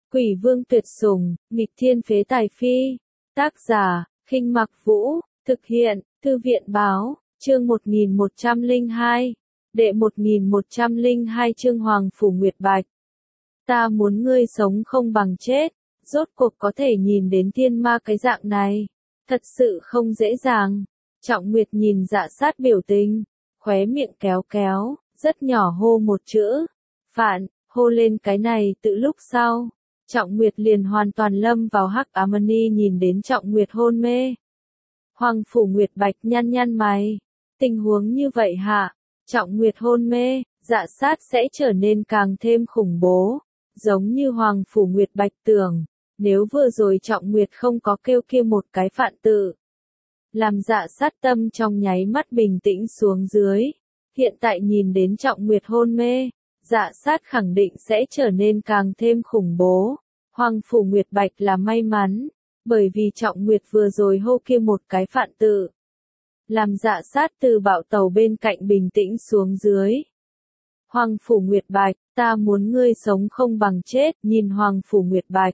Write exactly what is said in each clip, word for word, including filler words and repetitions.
Quỷ vương tuyệt sủng, nghịch thiên phế tài phi. Tác giả, Khinh Mặc Vũ, thực hiện, Thư viện báo, chương một nghìn một trăm lẻ hai, đệ một nghìn một trăm lẻ hai chương Hoàng Phủ Nguyệt Bạch. Ta muốn ngươi sống không bằng chết, rốt cuộc có thể nhìn đến thiên ma cái dạng này, thật sự không dễ dàng. Trọng Nguyệt nhìn Dạ Sát biểu tình, khóe miệng kéo kéo, rất nhỏ hô một chữ, phản, hô lên cái này tự lúc sau. Trọng Nguyệt liền hoàn toàn lâm vào hắc ám ni nhìn đến Trọng Nguyệt hôn mê. Hoàng Phủ Nguyệt Bạch nhăn nhăn mày, tình huống như vậy hạ, Trọng Nguyệt hôn mê, Dạ Sát sẽ trở nên càng thêm khủng bố, giống như Hoàng Phủ Nguyệt Bạch tưởng, nếu vừa rồi Trọng Nguyệt không có kêu kia một cái phạn tự. Làm Dạ Sát tâm trong nháy mắt bình tĩnh xuống dưới, hiện tại nhìn đến Trọng Nguyệt hôn mê, Dạ Sát khẳng định sẽ trở nên càng thêm khủng bố. Hoàng Phủ Nguyệt Bạch là may mắn, bởi vì Trọng Nguyệt vừa rồi hô kia một cái phạn tự. Làm Dạ Sát từ bạo tàu bên cạnh bình tĩnh xuống dưới. Hoàng Phủ Nguyệt Bạch, ta muốn ngươi sống không bằng chết, nhìn Hoàng Phủ Nguyệt Bạch.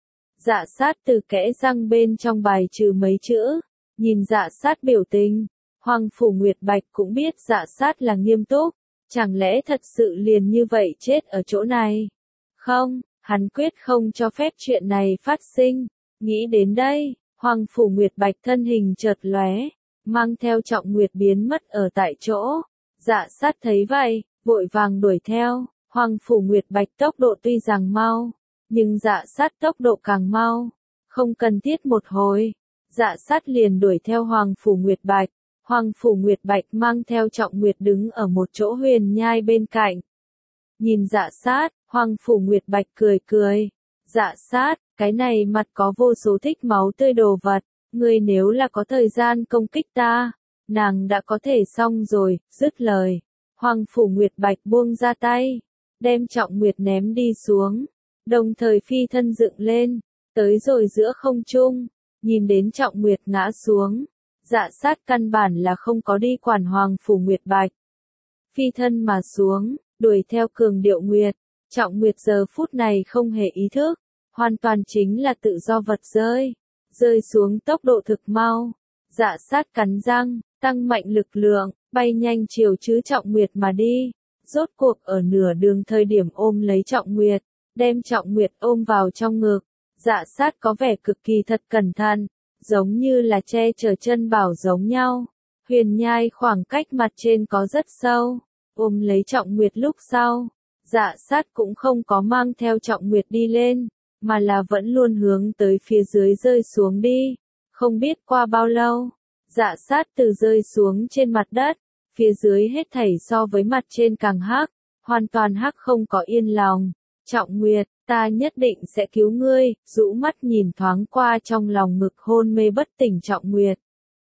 Dạ Sát từ kẽ răng bên trong bài trừ mấy chữ, nhìn Dạ Sát biểu tình. Hoàng Phủ Nguyệt Bạch cũng biết Dạ Sát là nghiêm túc, chẳng lẽ thật sự liền như vậy chết ở chỗ này? Không, hắn quyết không cho phép chuyện này phát sinh. Nghĩ đến đây, Hoàng Phủ Nguyệt Bạch thân hình chợt lóe, mang theo Trọng Nguyệt biến mất ở tại chỗ. Dạ Sát thấy vậy, vội vàng đuổi theo. Hoàng Phủ Nguyệt Bạch tốc độ tuy rằng mau, nhưng Dạ Sát tốc độ càng mau. Không cần thiết một hồi, Dạ Sát liền đuổi theo Hoàng Phủ Nguyệt Bạch. Hoàng Phủ Nguyệt Bạch mang theo Trọng Nguyệt đứng ở một chỗ huyền nhai bên cạnh. Nhìn Dạ Sát, Hoàng Phủ Nguyệt Bạch cười cười. Dạ Sát, cái này mặt có vô số thích máu tươi đồ vật, ngươi nếu là có thời gian công kích ta, nàng đã có thể xong rồi, dứt lời. Hoàng Phủ Nguyệt Bạch buông ra tay, đem Trọng Nguyệt ném đi xuống, đồng thời phi thân dựng lên, tới rồi giữa không trung, nhìn đến Trọng Nguyệt ngã xuống. Dạ Sát căn bản là không có đi quản Hoàng Phủ Nguyệt Bạch. Phi thân mà xuống, đuổi theo Cường Điệu Nguyệt. Trọng Nguyệt giờ phút này không hề ý thức, hoàn toàn chính là tự do vật rơi. Rơi xuống tốc độ thực mau. Dạ Sát cắn răng, tăng mạnh lực lượng, bay nhanh chiều chứ Trọng Nguyệt mà đi. Rốt cuộc ở nửa đường thời điểm ôm lấy Trọng Nguyệt, đem Trọng Nguyệt ôm vào trong ngực. Dạ Sát có vẻ cực kỳ thật cẩn thận, giống như là che chở chân bảo giống nhau. Huyền nhai khoảng cách mặt trên có rất sâu, ôm lấy Trọng Nguyệt lúc sau, Dạ Sát cũng không có mang theo Trọng Nguyệt đi lên, mà là vẫn luôn hướng tới phía dưới rơi xuống đi. Không biết qua bao lâu, Dạ Sát từ rơi xuống trên mặt đất, phía dưới hết thảy so với mặt trên càng hắc, hoàn toàn hắc không có yên lòng. Trọng Nguyệt, ta nhất định sẽ cứu ngươi, rũ mắt nhìn thoáng qua trong lòng ngực hôn mê bất tỉnh Trọng Nguyệt.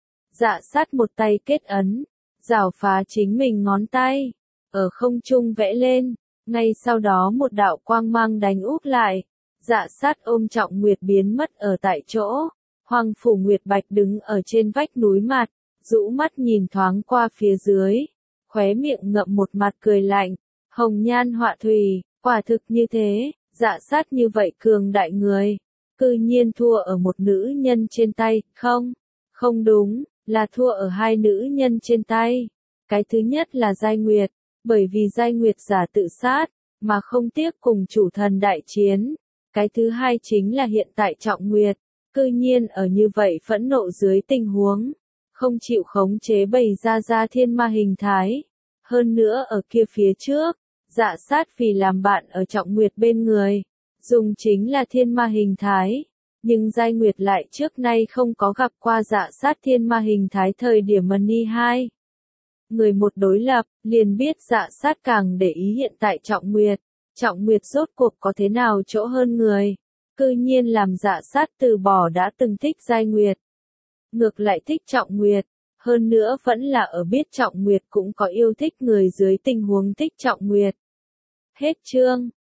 Dạ Sát một tay kết ấn, rảo phá chính mình ngón tay, ở không trung vẽ lên, ngay sau đó một đạo quang mang đánh úp lại. Dạ Sát ôm Trọng Nguyệt biến mất ở tại chỗ. Hoàng Phủ Nguyệt Bạch đứng ở trên vách núi mặt, rũ mắt nhìn thoáng qua phía dưới, khóe miệng ngậm một mặt cười lạnh. Hồng nhan họa thủy, quả thực như thế. Dạ Sát như vậy cường đại người, cư nhiên thua ở một nữ nhân trên tay, không, không đúng, là thua ở hai nữ nhân trên tay. Cái thứ nhất là Giai Nguyệt, bởi vì Giai Nguyệt giả tự sát, mà không tiếc cùng chủ thần đại chiến. Cái thứ hai chính là hiện tại Trọng Nguyệt, cư nhiên ở như vậy phẫn nộ dưới tình huống, không chịu khống chế bày ra ra thiên ma hình thái. Hơn nữa ở kia phía trước, Dạ Sát vì làm bạn ở Trọng Nguyệt bên người, dùng chính là thiên ma hình thái, nhưng Giai Nguyệt lại trước nay không có gặp qua Dạ Sát thiên ma hình thái thời điểm Mani hai. Người một đối lập, liền biết Dạ Sát càng để ý hiện tại Trọng Nguyệt, Trọng Nguyệt rốt cuộc có thế nào chỗ hơn người, cư nhiên làm Dạ Sát từ bỏ đã từng thích Giai Nguyệt, ngược lại thích Trọng Nguyệt. Hơn nữa vẫn là ở biết Trọng Nguyệt cũng có yêu thích người dưới tình huống thích Trọng Nguyệt. Hết chương.